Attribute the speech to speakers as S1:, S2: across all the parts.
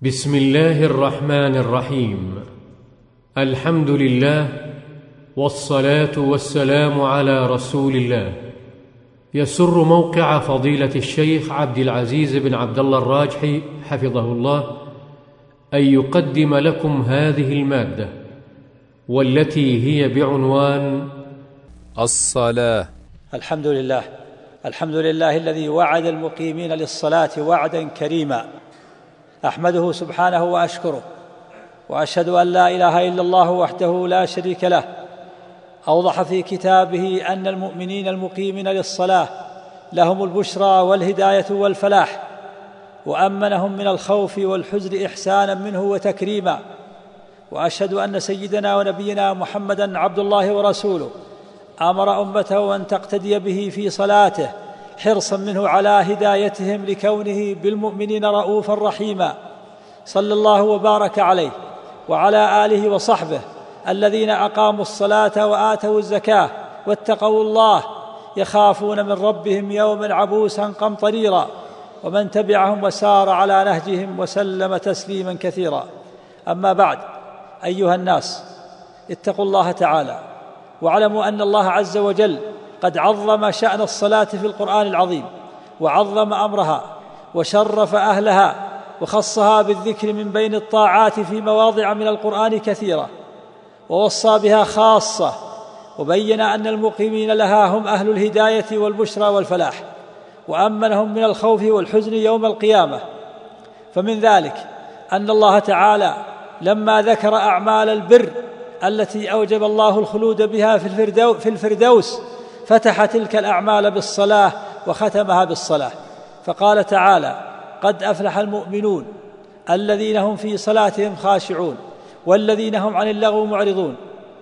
S1: بسم الله الرحمن الرحيم. الحمد لله والصلاة والسلام على رسول الله. يسر موقع فضيلة الشيخ عبد العزيز بن عبد الله الراجحي حفظه الله أن يقدم لكم هذه المادة، والتي هي بعنوان
S2: الصلاة.
S3: الحمد لله الذي وعد المقيمين للصلاة وعدا كريما، أحمده سبحانه وأشكره، وأشهد أن لا إله إلا الله وحده لا شريك له. أوضح في كتابه أن المؤمنين المقيمين للصلاة لهم البشرى والهداية والفلاح، وأمنهم من الخوف والحزن إحسانا منه وتكريما. وأشهد أن سيدنا ونبينا محمدا عبد الله ورسوله، أمر أمته أن تقتدي به في صلاته حرصا منه على هدايتهم لكونه بالمؤمنين رؤوفا رحيما. صلى الله وبارك عليه وعلى آله وصحبه الذين أقاموا الصلاة وآتوا الزكاة واتقوا الله يخافون من ربهم يوما عبوسا قمطريرا، ومن تبعهم وسار على نهجهم وسلم تسليما كثيرا. أما بعد، أيها الناس، اتقوا الله تعالى واعلموا أن الله عز وجل قد عظم شأن الصلاة في القرآن العظيم، وعظم أمرها وشرف أهلها، وخصها بالذكر من بين الطاعات في مواضع من القرآن كثيرة، ووصى بها خاصة، وبين أن المقيمين لها هم أهل الهداية والبشرى والفلاح، وأمنهم من الخوف والحزن يوم القيامة. فمن ذلك أن الله تعالى لما ذكر أعمال البر التي أوجب الله الخلود بها في الفردوس فتح تلك الأعمال بالصلاة وختمها بالصلاة، فقال تعالى: قد أفلح المؤمنون الذين هم في صلاتهم خاشعون والذين هم عن اللغو معرضون.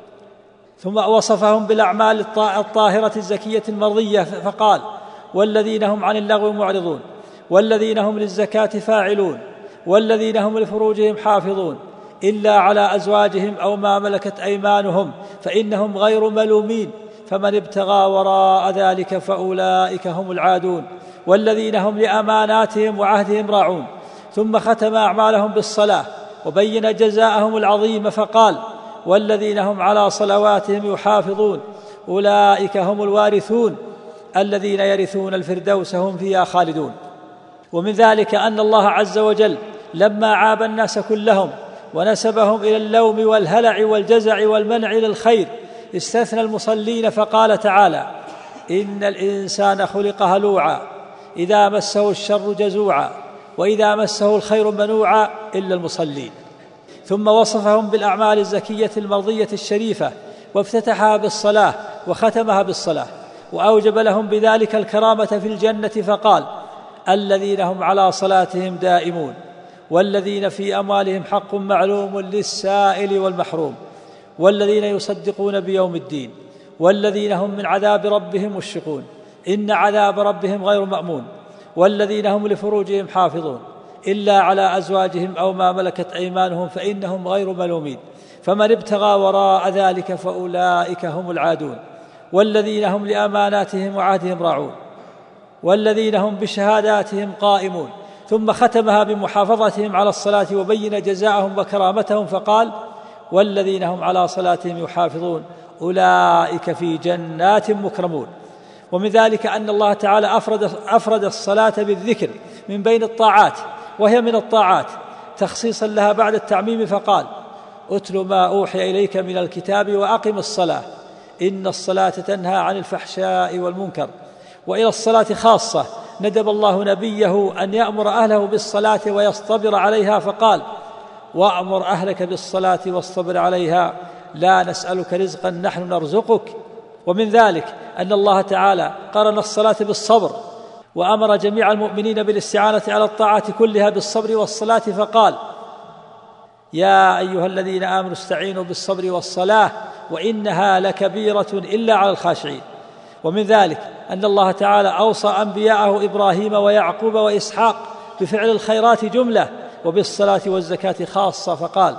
S3: ثم وصفهم بالأعمال الطاهرة الزكية المرضية فقال: والذين هم عن اللغو معرضون والذين هم للزكاة فاعلون والذين هم لفروجهم حافظون إلا على أزواجهم أو ما ملكت أيمانهم فإنهم غير ملومين، فمن ابتغى وراء ذلك فأولئك هم العادون والذين هم لأماناتهم وعهدهم راعون. ثم ختم أعمالهم بالصلاة وبين جزاءهم العظيم فقال: والذين هم على صلواتهم يحافظون أولئك هم الوارثون الذين يرثون الفردوس هم فيها خالدون. ومن ذلك أن الله عز وجل لما عاب الناس كلهم ونسبهم إلى اللوم والهلع والجزع والمنع للخير استثنى المصلين فقال تعالى: إن الإنسان خلق هلوعا إذا مسه الشر جزوعا وإذا مسه الخير منوعا إلا المصلين. ثم وصفهم بالأعمال الزكية المرضية الشريفة، وافتتحها بالصلاة وختمها بالصلاة، وأوجب لهم بذلك الكرامة في الجنة فقال: الذين هم على صلاتهم دائمون والذين في أموالهم حق معلوم للسائل والمحروم والذين يصدقون بيوم الدين والذين هم من عذاب ربهم مشفقون إن عذاب ربهم غير مأمون والذين هم لفروجهم حافظون إلا على أزواجهم أو ما ملكت أيمانهم فإنهم غير ملومين، فمن ابتغى وراء ذلك فأولئك هم العادون والذين هم لأماناتهم وعهدهم راعون والذين هم بشهاداتهم قائمون. ثم ختمها بمحافظتهم على الصلاة وبين جزاءهم وكرامتهم فقال: والذين هم على صلاتهم يحافظون أولئك في جنات مكرمون. ومن ذلك أن الله تعالى أفرد الصلاة بالذكر من بين الطاعات، وهي من الطاعات تخصيصا لها بعد التعميم فقال: أتل ما أوحي إليك من الكتاب وأقم الصلاة إن الصلاة تنهى عن الفحشاء والمنكر. وإلى الصلاة خاصة ندب الله نبيه أن يأمر أهله بالصلاة ويصطبر عليها فقال: وأمر أهلك بالصلاة واصطبر عليها لا نسألك رزقا نحن نرزقك. ومن ذلك أن الله تعالى قرن الصلاة بالصبر، وأمر جميع المؤمنين بالاستعانة على الطاعات كلها بالصبر والصلاة فقال: يا أيها الذين آمنوا استعينوا بالصبر والصلاة وإنها لكبيرة إلا على الخاشعين. ومن ذلك أن الله تعالى أوصى أنبياءه إبراهيم ويعقوب وإسحاق بفعل الخيرات جملة وبالصلاة والزكاة خاصة فقال: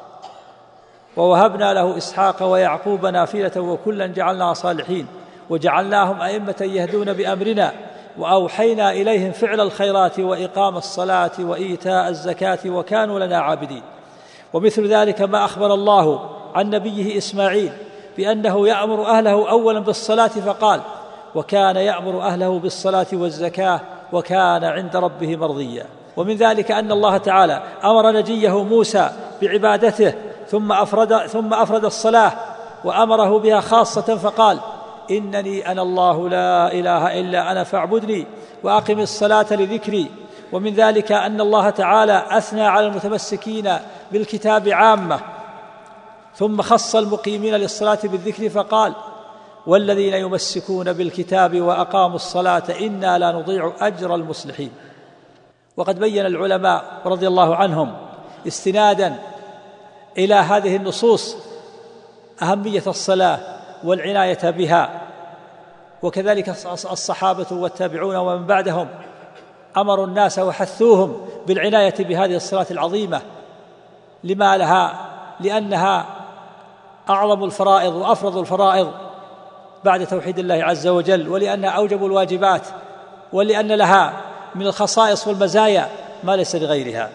S3: ووهبنا له إسحاق ويعقوب نافلة وكلا جعلنا صالحين وجعلناهم أئمة يهدون بأمرنا وأوحينا إليهم فعل الخيرات وإقام الصلاة وإيتاء الزكاة وكانوا لنا عابدين. ومثل ذلك ما أخبر الله عن نبيه إسماعيل بأنه يأمر أهله أولا بالصلاة فقال: وكان يأمر أهله بالصلاة والزكاة وكان عند ربه مرضيا. ومن ذلك أن الله تعالى أمر نجيه موسى بعبادته ثم أفرد الصلاة وأمره بها خاصة فقال: إنني أنا الله لا إله إلا أنا فاعبدني وأقم الصلاة لذكري. ومن ذلك أن الله تعالى أثنى على المتمسكين بالكتاب عامة ثم خص المقيمين للصلاة بالذكر فقال: والذين يمسكون بالكتاب وأقاموا الصلاة إنا لا نضيع أجر المصلحين. وقد بين العلماء رضي الله عنهم استنادا إلى هذه النصوص أهمية الصلاة والعناية بها، وكذلك الصحابة والتابعون ومن بعدهم أمروا الناس وحثوهم بالعناية بهذه الصلاة العظيمة لما لها، لأنها أعظم الفرائض وأفرض الفرائض بعد توحيد الله عز وجل، ولأنها أوجب الواجبات، ولأن لها من الخصائص والمزايا ما ليس لغيرها.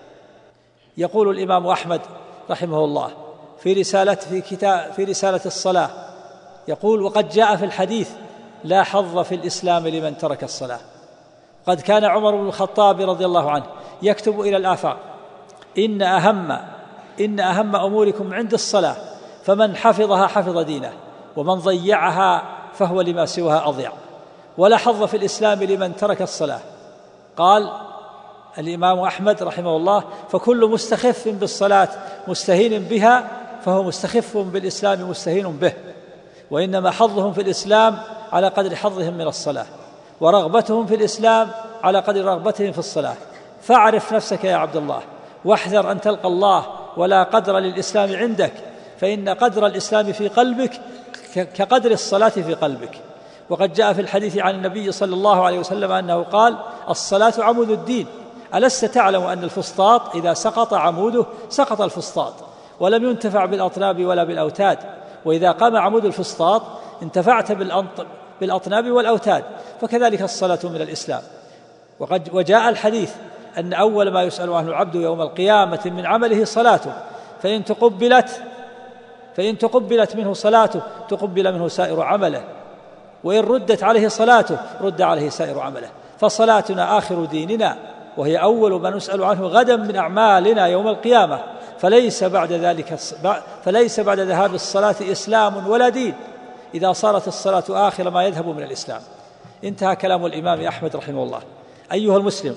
S3: يقول الإمام أحمد رحمه الله في رسالة الصلاة، يقول: وقد جاء في الحديث: لا حظ في الإسلام لمن ترك الصلاة. قد كان عمر بن الخطاب رضي الله عنه يكتب إلى الآفاق: إن أهم أموركم عند الصلاة، فمن حفظها حفظ دينه، ومن ضيعها فهو لما سواها أضيع. ولا حظ في الإسلام لمن ترك الصلاة. قال الإمام أحمد رحمه الله: فكل مستخف بالصلاة مستهين بها فهو مستخف بالإسلام مستهين به، وإنما حظهم في الإسلام على قدر حظهم من الصلاة، ورغبتهم في الإسلام على قدر رغبتهم في الصلاة. فاعرف نفسك يا عبد الله، واحذر أن تلقى الله ولا قدر للإسلام عندك، فإن قدر الإسلام في قلبك كقدر الصلاة في قلبك. وقد جاء في الحديث عن النبي صلى الله عليه وسلم أنه قال: الصلاة عمود الدين، ألست تعلم أن الفسطاط إذا سقط عموده سقط الفسطاط، ولم ينتفع بالأطناب ولا بالأوتاد، وإذا قام عمود الفسطاط انتفعت بالأطناب والأوتاد، فكذلك الصلاة من الإسلام. وجاء الحديث أن أول ما يسأل عنه العبد يوم القيامة من عمله صلاته، فإن تقبلت منه صلاته تقبل منه سائر عمله، وإن ردت عليه صلاته رد عليه سائر عمله. فصلاتنا آخر ديننا، وهي أول ما نسأل عنه غدا من أعمالنا يوم القيامة، فليس بعد ذهاب الصلاة إسلام ولا دين إذا صارت الصلاة آخر ما يذهب من الإسلام. انتهى كلام الإمام أحمد رحمه الله. أيها المسلم،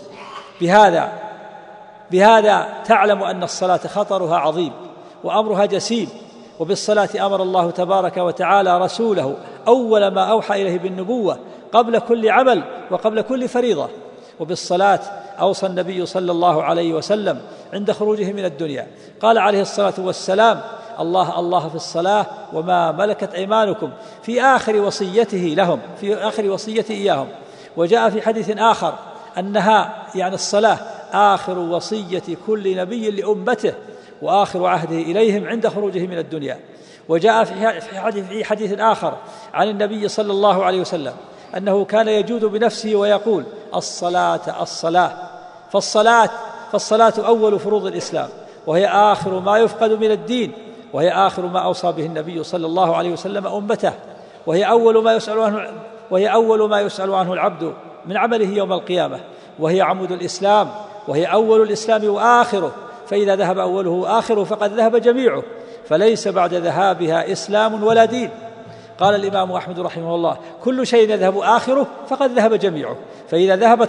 S3: بهذا تعلم أن الصلاة خطرها عظيم وأمرها جسيم. وبالصلاة أمر الله تبارك وتعالى رسوله أول ما أوحى إليه بالنبوة قبل كل عمل وقبل كل فريضة. وبالصلاة أوصى النبي صلى الله عليه وسلم عند خروجه من الدنيا، قال عليه الصلاة والسلام: الله الله في الصلاة وما ملكت أيمانكم، في آخر وصيته إياهم. وجاء في حديث آخر أنها يعني الصلاة آخر وصية كل نبي لأمته وآخر عهده إليهم عند خروجه من الدنيا. وجاء في حديث آخر عن النبي صلى الله عليه وسلم أنه كان يجود بنفسه ويقول: الصلاة الصلاة. فالصلاة أول فروض الإسلام، وهي آخر ما يفقد من الدين، وهي آخر ما أوصى به النبي صلى الله عليه وسلم أمته، وهي أول ما يسأل عنه العبد من عمله يوم القيامة، وهي عمود الإسلام، وهي أول الإسلام وآخره، فإذا ذهب أوله آخره فقد ذهب جميعه، فليس بعد ذهابها إسلام ولا دين. قال الإمام أحمد رحمه الله: كل شيء يذهب آخره فقد ذهب جميعه، فإذا ذهبت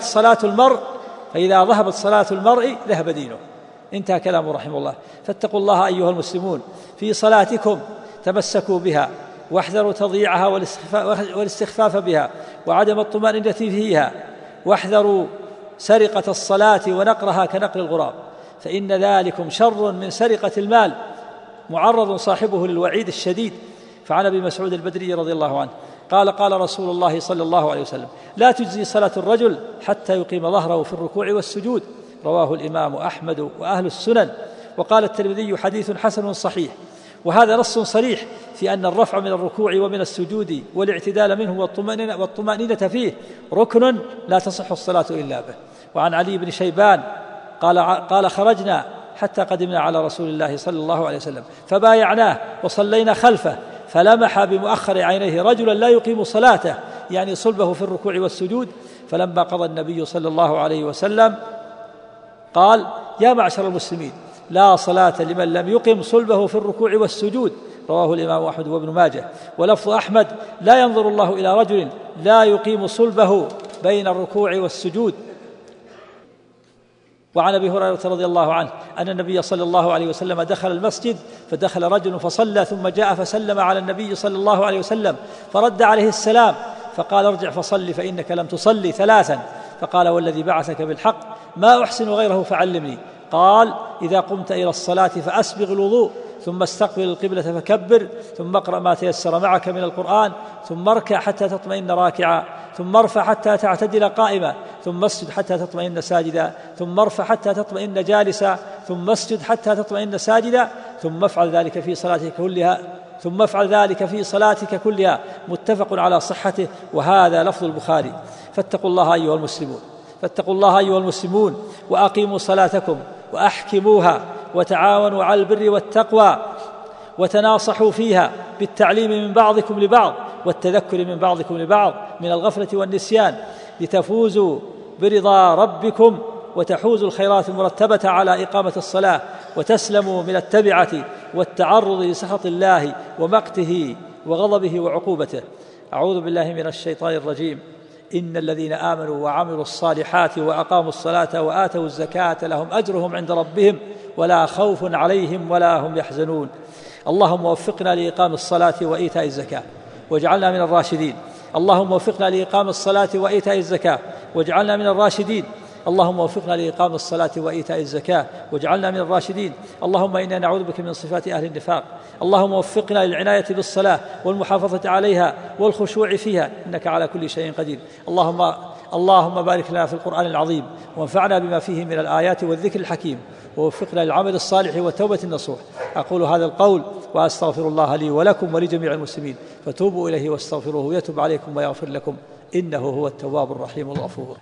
S3: صلاة المرء ذهب دينه. انتهى كلامه رحمه الله. فاتقوا الله أيها المسلمون في صلاتكم، تمسكوا بها واحذروا تضييعها والاستخفاف بها وعدم الطمأنينة فيها، واحذروا سرقة الصلاة ونقرها كنقر الغراب، فإن ذلكم شر من سرقة المال، معرض صاحبه للوعيد الشديد. فعن أبي مسعود البدري رضي الله عنه قال رسول الله صلى الله عليه وسلم: لا تجزي صلاة الرجل حتى يقيم ظهره في الركوع والسجود. رواه الإمام أحمد وأهل السنن. وقال الترمذي: حديث حسن صحيح. وهذا نص صريح في أن الرفع من الركوع ومن السجود والاعتدال منه والطمأنينة فيه ركن لا تصح الصلاة إلا به. وعن علي بن شيبان قال خرجنا حتى قدمنا على رسول الله صلى الله عليه وسلم فبايعناه وصلينا خلفه فلمح بمؤخر عينيه رجلا لا يقيم صلاته، يعني صلبه في الركوع والسجود. فلما قضى النبي صلى الله عليه وسلم قال: يا معشر المسلمين، لا صلاة لمن لم يقم صلبه في الركوع والسجود. رواه الإمام أحمد وابن ماجه. ولفظ أحمد: لا ينظر الله إلى رجل لا يقيم صلبه بين الركوع والسجود. وعن أبي هريرة رضي الله عنه أن النبي صلى الله عليه وسلم دخل المسجد فدخل رجل فصلى ثم جاء فسلم على النبي صلى الله عليه وسلم فرد عليه السلام فقال: ارجع فصل فإنك لم تصلي ثلاثا. فقال: والذي بعثك بالحق ما أحسن غيره فعلمني. قال: إذا قمت إلى الصلاة فأسبغ الوضوء ثم استقبل القبلة فكبر ثم اقرأ ما تيسر معك من القرآن ثم اركع حتى تطمئن راكعا ثم ارفع حتى تعتدل قائما ثم اسجد حتى تطمئن ساجدا ثم ارفع حتى تطمئن جالسا ثم اسجد حتى تطمئن ساجدا ثم افعل ذلك في صلاتك كلها متفق على صحته، وهذا لفظ البخاري. فاتقوا الله أيها المسلمون وأقيموا صلاتكم وأحكموها وتعاونوا على البر والتقوى وتناصحوا فيها بالتعليم من بعضكم لبعض والتذكر من بعضكم لبعض من الغفلة والنسيان لتفوزوا برضا ربكم وتحوزوا الخيرات المرتبة على إقامة الصلاة وتسلموا من التبعة والتعرض لسخط الله ومقته وغضبه وعقوبته. أعوذ بالله من الشيطان الرجيم. إن الذين آمنوا وعملوا الصالحات وأقاموا الصلاة وآتوا الزكاة لهم أجرهم عند ربهم ولا خوف عليهم ولا هم يحزنون. اللهم وفقنا لإقام الصلاة وإيتاء الزكاة واجعلنا من الراشدين. اللهم وفقنا لإقام الصلاة وإيتاء الزكاة واجعلنا من الراشدين. اللهم وفقنا لإقام الصلاة وإيتاء الزكاة واجعلنا من الراشدين. اللهم إنا نعوذ بك من صفات أهل النفاق. اللهم وفقنا للعناية بالصلاة والمحافظة عليها والخشوع فيها إنك على كل شيء قدير. اللهم بارك لنا في القرآن العظيم وانفعنا بما فيه من الآيات والذكر الحكيم ووفقنا للعمل الصالح والتوبة النصوح. أقول هذا القول وأستغفر الله لي ولكم ولجميع المسلمين فتوبوا إليه واستغفروه يتوب عليكم ويغفر لكم إنه هو التواب الرحيم الغفور.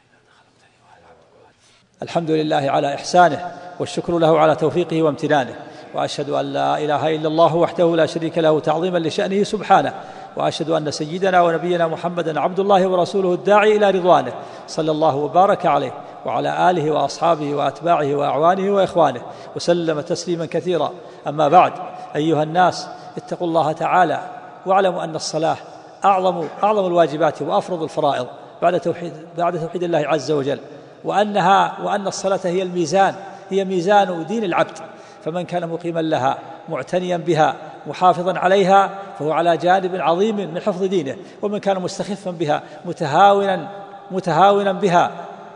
S3: الحمد لله على إحسانه والشكر له على توفيقه وامتنانه، وأشهد أن لا إله إلا الله وحده لا شريك له تعظيما لشأنه سبحانه، وأشهد أن سيدنا ونبينا محمدا عبد الله ورسوله الداعي إلى رضوانه صلى الله وبارك عليه وعلى آله وأصحابه وأتباعه وأعوانه وإخوانه وسلم تسليما كثيرا. أما بعد، أيها الناس، اتقوا الله تعالى واعلموا أن الصلاة أعظم الواجبات وأفرض الفرائض بعد توحيد الله عز وجل، وأن الصلاة هي ميزان دين العبد، فمن كان مقيما لها معتنيا بها محافظا عليها فهو على جانب عظيم من حفظ دينه، ومن كان مستخفا بها متهاونا بها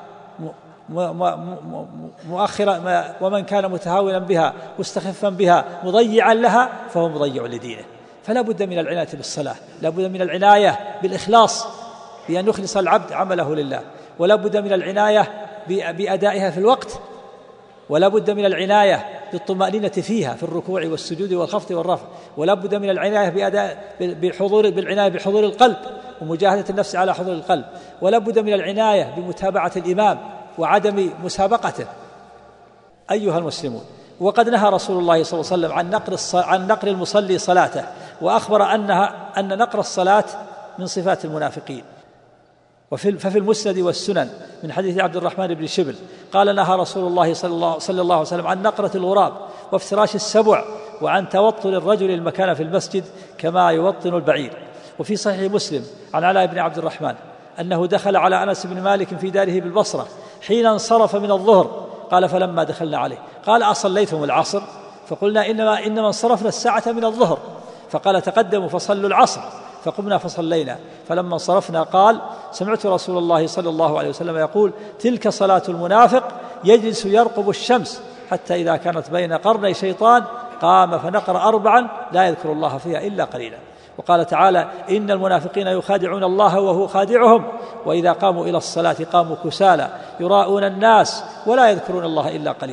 S3: ومن كان متهاونا بها مستخفا بها مضيعا لها فهو مضيع لدينه. فلا بد من العناية بالصلاة، لا بد من العناية بالإخلاص بأن يخلص العبد عمله لله، ولا بد من العناية بأدائها في الوقت، ولا بد من العناية بالطمأنينة فيها في الركوع والسجود والخفض والرفع، ولا بد من العناية بحضور القلب ومجاهدة النفس على حضور القلب، ولا بد من العناية بمتابعة الإمام وعدم مسابقته. أيها المسلمون، وقد نهى رسول الله صلى الله عليه وسلم عن نقر المصلي صلاته، وأخبر أن نقر الصلاة من صفات المنافقين. ففي المسند والسنن من حديث عبد الرحمن بن شبل قال: نهى رسول الله صلى الله عليه وسلم عن نقرة الغراب وافتراش السبع وعن توطن الرجل المكان في المسجد كما يوطن البعير. وفي صحيح مسلم عن علاء بن عبد الرحمن أنه دخل على أنس بن مالك في داره بالبصرة حين انصرف من الظهر، قال: فلما دخلنا عليه قال: أصليتم العصر؟ فقلنا: إنما انصرفنا الساعة من الظهر. فقال: تقدموا فصلوا العصر. فقمنا فصلينا. فلما انصرفنا قال: سمعت رسول الله صلى الله عليه وسلم يقول: تلك صلاة المنافق يجلس يرقب الشمس حتى إذا كانت بين قرني شيطان قام فنقر 4 لا يذكر الله فيها إلا قليلا. وقال تعالى: إن المنافقين يخادعون الله وهو خادعهم وإذا قاموا إلى الصلاة قاموا كسالى يراءون الناس ولا يذكرون الله إلا قليلا.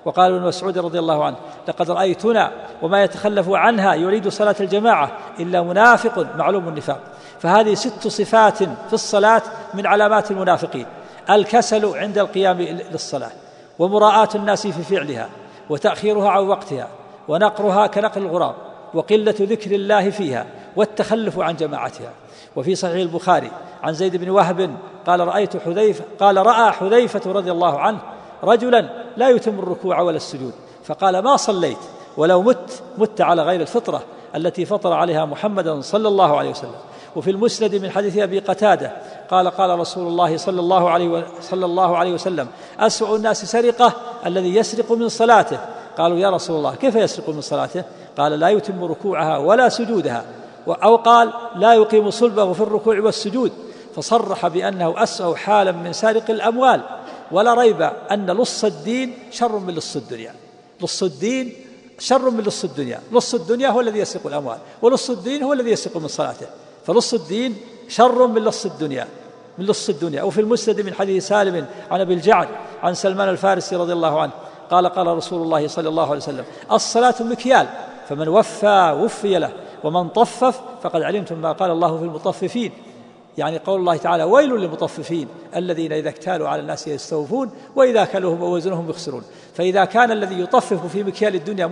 S3: وقال ابن مسعود رضي الله عنه: لقد رأيتنا وما يتخلف عنها يريد صلاة الجماعة إلا منافق معلوم النفاق. فهذه 6 صفات في الصلاة من علامات المنافقين: الكسل عند القيام للصلاة، ومراءة الناس في فعلها، وتأخيرها عن وقتها، ونقرها كنقر الغراب، وقلة ذكر الله فيها، والتخلف عن جماعتها. وفي صحيح البخاري عن زيد بن وهب قال رأى حذيفة رضي الله عنه رجلا لا يتم الركوع ولا السجود، فقال: ما صليت ولو مت على غير الفطرة التي فطر عليها محمدا صلى الله عليه وسلم. وفي المسند من حديث أبي قتادة قال رسول الله صلى الله عليه وسلم: أسوأ الناس سرقة الذي يسرق من صلاته. قالوا: يا رسول الله كيف يسرق من صلاته؟ قال: لا يتم ركوعها ولا سجودها، أو قال: لا يقيم صلبه في الركوع والسجود. فصرح بأنه أسوأ حالا من سارق الأموال. ولا ريب أن لص الدين شر من لص الدنيا. لص الدين شر من لص الدنيا. لص الدنيا هو الذي يسرق الأموال، ولص الدين هو الذي يسرق من صلاته. فلص الدين شر من لص الدنيا. وفي المسند من حديث سالم عن أبي الجعد عن سلمان الفارسي رضي الله عنه قال رسول الله صلى الله عليه وسلم: الصلاة مكيال، فمن وفي له، ومن طفف فقد علمتم ما قال الله في المطففين. يعني قول الله تعالى: ويل للمطففين الذين إذا اكتالوا على الناس يستوفون وإذا كلوهم ووزنهم يخسرون. فإذا كان الذي يطفف في مكيال الدنيا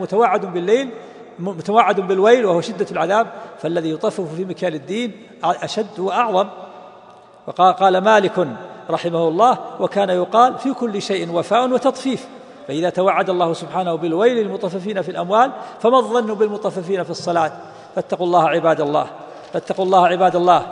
S3: متوعد بالويل وهو شدة العذاب، فالذي يطفف في مكيال الدين أشد وأعظم. وقال مالك رحمه الله: وكان يقال في كل شيء وفاء وتطفيف. فإذا توعد الله سبحانه بالويل للمطففين في الأموال، فما الظن بالمطففين في الصلاة؟ فاتقوا الله عباد الله،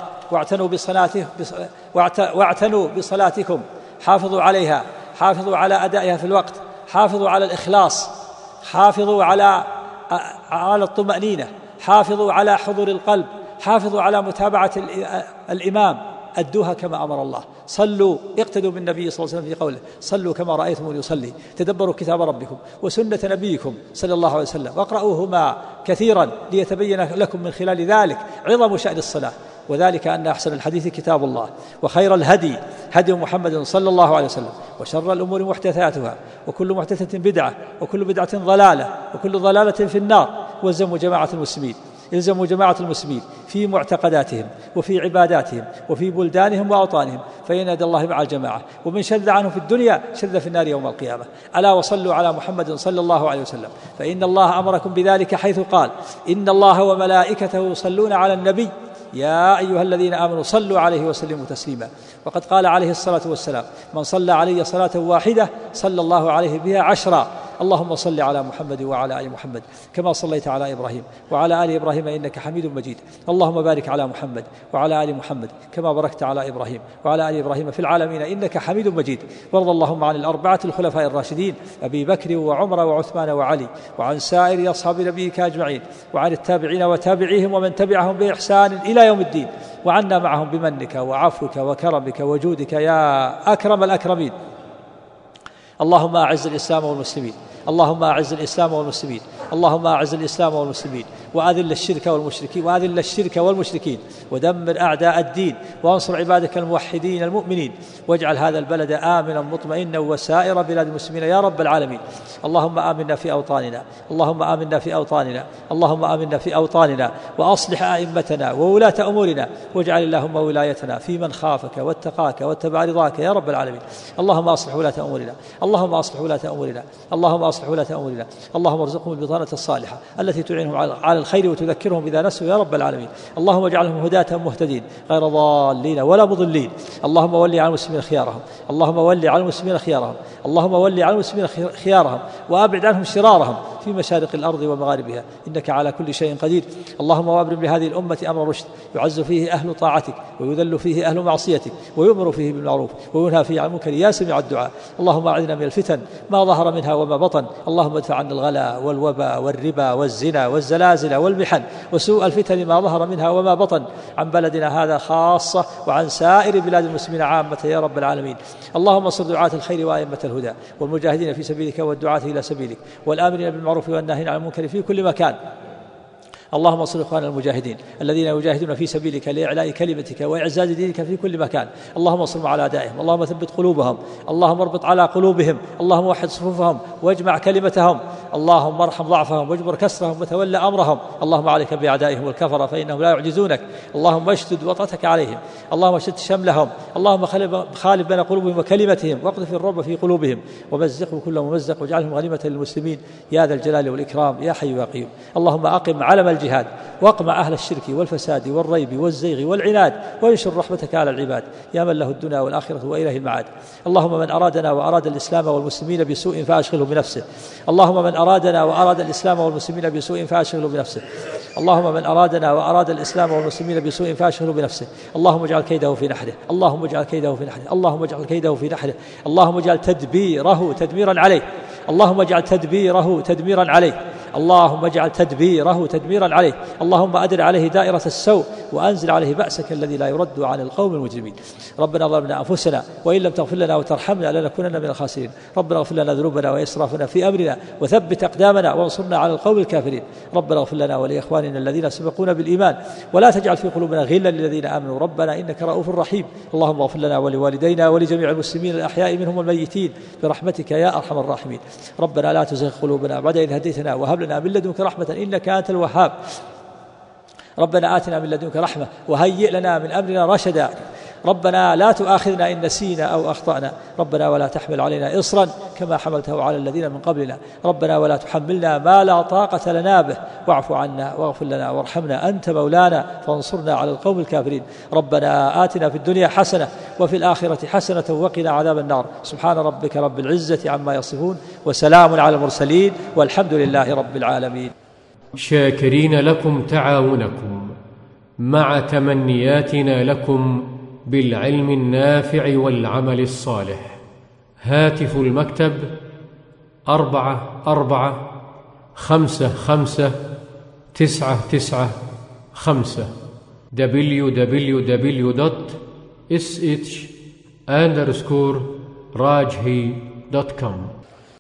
S3: واعتنوا بصلاتكم، حافظوا عليها، حافظوا على أدائها في الوقت، حافظوا على الإخلاص، حافظوا على الطمأنينة، حافظوا على حضور القلب، حافظوا على متابعة الإمام، أدوها كما أمر الله. صلوا، اقتدوا بالنبي صلى الله عليه وسلم في قوله: صلوا كما رأيتموني يصلي. تدبروا كتاب ربكم وسنة نبيكم صلى الله عليه وسلم، واقرأوهما كثيرا ليتبين لكم من خلال ذلك عظم شأن الصلاة. وذلك أن أحسن الحديث كتاب الله، وخير الهدي هدي محمد صلى الله عليه وسلم، وشر الأمور محدثاتها، وكل محدثة بدعة، وكل بدعة ضلالة، وكل ضلالة في النار. والزموا جماعة المسلمين في معتقداتهم وفي عباداتهم وفي بلدانهم وأوطانهم، فإن يد الله مع الجماعة، ومن شذ عنه في الدنيا شذ في النار يوم القيامة. ألا وصلوا على محمد صلى الله عليه وسلم، فإن الله أمركم بذلك حيث قال: إن الله وملائكته يصلون على النبي يا أيها الذين آمنوا صلوا عليه وسلموا تسليما. وقد قال عليه الصلاة والسلام: من صلى علي صلاة واحدة صلى الله عليه بها 10. اللهم صل على محمد وعلى آل محمد كما صليت على إبراهيم وعلى آل إبراهيم إنك حميد مجيد. اللهم بارك على محمد وعلى آل محمد كما باركت على إبراهيم وعلى آل إبراهيم في العالمين إنك حميد مجيد. وارض اللهم عن الأربعة الخلفاء الراشدين أبي بكر وعمر وعثمان وعلي، وعن سائر أصحاب نبيك أجمعين، وعن التابعين وتابعيهم ومن تبعهم بإحسان إلى يوم الدين، وعنا معهم بمنك وعفوك وكرمك وجودك يا أكرم الأكرمين. اللهم أعز الإسلام والمسلمين، اللهم أعز الإسلام والمسلمين، اللهم أعز الإسلام والمسلمين، وأذل الشرك والمشركين، ودمر أعداء الدين، وانصر عبادك الموحدين المؤمنين، واجعل هذا البلد آمنا مطمئنا وسائر بلاد المسلمين يا رب العالمين. اللهم آمنا في أوطاننا، اللهم آمنا في أوطاننا، اللهم آمنا في أوطاننا، وأصلح أئمتنا وولاة أمورنا، واجعل اللهم ولايتنا في من خافك واتقاك واتبع رضاك يا رب العالمين. اللهم أصلح ولاة أمورنا، اللهم أصلح ولاة أمورنا، اللهم أصلح ولاة أمورنا، اللهم ارزقهم البطانة الصالحة التي تعينهم على الخير وتذكرهم إذا نسوا يا رب العالمين. اللهم اجعلهم هداة مهتدين غير ضالين ولا مضلين. اللهم ولي على المسلمين خيارهم، اللهم ولي على المسلمين خيارهم، اللهم ولي على المسلمين خيارهم، وأبعد عنهم شرارهم في مشارق الأرض ومغاربها إنك على كل شيء قدير. اللهم وابرم لهذه الأمة أمر رشد يعز فيه أهل طاعتك ويذل فيه أهل معصيتك، ويؤمر فيه بالمعروف وينهى فيه عن المنكر يا سميع الدعاء. اللهم أعذنا من الفتن ما ظهر منها وما بطن. اللهم ادفع عنا الغلاء والوباء والربا والزنا والزلازل والمحن وسوء الفتن ما ظهر منها وما بطن عن بلدنا هذا خاصة وعن سائر بلاد المسلمين عامة يا رب العالمين. اللهم انصر دعاة الخير وأئمة الهدى والمجاهدين في سبيلك والدعاة إلى سبيلك والآمرين بالمعروف والناهين عن المنكر في كل مكان. اللهم انصر إخواننا المجاهدين الذين يجاهدون في سبيلك لإعلاء كلمتك وإعزاز دينك في كل مكان. اللهم انصرهم على أعدائهم، اللهم ثبت قلوبهم، اللهم اربط على قلوبهم، اللهم وحد صفوفهم واجمع كلمتهم، اللهم ارحم ضعفهم واجبر كسرهم وتولى أمرهم. اللهم عليك بأعدائهم والكفرة فإنهم لا يعجزونك. اللهم اشدد وطأتك عليهم، اللهم شد شملهم، اللهم خالف بين قلوبهم وكلمتهم، واقذف الرعب في قلوبهم ومزقهم كل ممزق، واجعلهم غنيمة للمسلمين يا ذا الجلال والإكرام يا حي يا قيوم. اللهم أقم علم الجهاد واقمع أهل الشرك والفساد والريب والزيغ والعناد، وانشر رحمتك على العباد يا من له الدنيا والآخرة وإليه المعاد. اللهم من أرادنا وأراد الإسلام والمسلمين بسوء فأشغله بنفسه، اللهم من أرادنا وأراد الإسلام والمسلمين بسوء فأشغله بنفسه، اللهم من أرادنا وأراد الإسلام والمسلمين بسوء فأشغله بنفسه. اللهم اجعل كيده في نحره، اللهم اجعل كيده في نحره، اللهم اجعل كيده في نحره، اللهم اجعل تدبيره تدميرا عليه، اللهم اجعل تدبيره تدميرا عليه، اللهم اجعل تدبيره تدميرا عليه. اللهم أدر عليه دائرة السوء وأنزل عليه بأسك الذي لا يرد عن القوم المجرمين. ربنا ظلمنا أنفسنا وإن لم تغفر لنا وترحمنا لنكونن من الخاسرين. ربنا اغفر لنا ذنوبنا وإسرافنا في أمرنا وثبت أقدامنا وانصرنا على القوم الكافرين. ربنا اغفر لنا ولإخواننا الذين سبقونا بالإيمان ولا تجعل في قلوبنا غلا للذين آمنوا ربنا إنك رؤوف رحيم. اللهم اغفر لنا ولوالدينا ولجميع المسلمين الأحياء منهم والميتين برحمتك يا أرحم الراحمين. ربنا لا تزغ قلوبنا بعد إذ هديتنا وهب لنا من لدنك رحمة إنك أنت الوهاب. ربنا آتنا من لدنك رحمة وهيئ لنا من أمرنا رشدا. ربنا لا تؤاخذنا إن نسينا أو أخطأنا، ربنا ولا تحمل علينا إصرا كما حملته على الذين من قبلنا، ربنا ولا تحملنا ما لا طاقة لنا به، واعف عنا واغفر لنا وارحمنا أنت مولانا فانصرنا على القوم الكافرين. ربنا آتنا في الدنيا حسنة وفي الآخرة حسنة وقنا عذاب النار. سبحان ربك رب العزة عما يصفون وسلام على المرسلين والحمد لله رب العالمين.
S1: شاكرين لكم تعاونكم مع تمنياتنا لكم بالعلم النافع والعمل الصالح. هاتف المكتب 44559995 www.sh_rajhi.com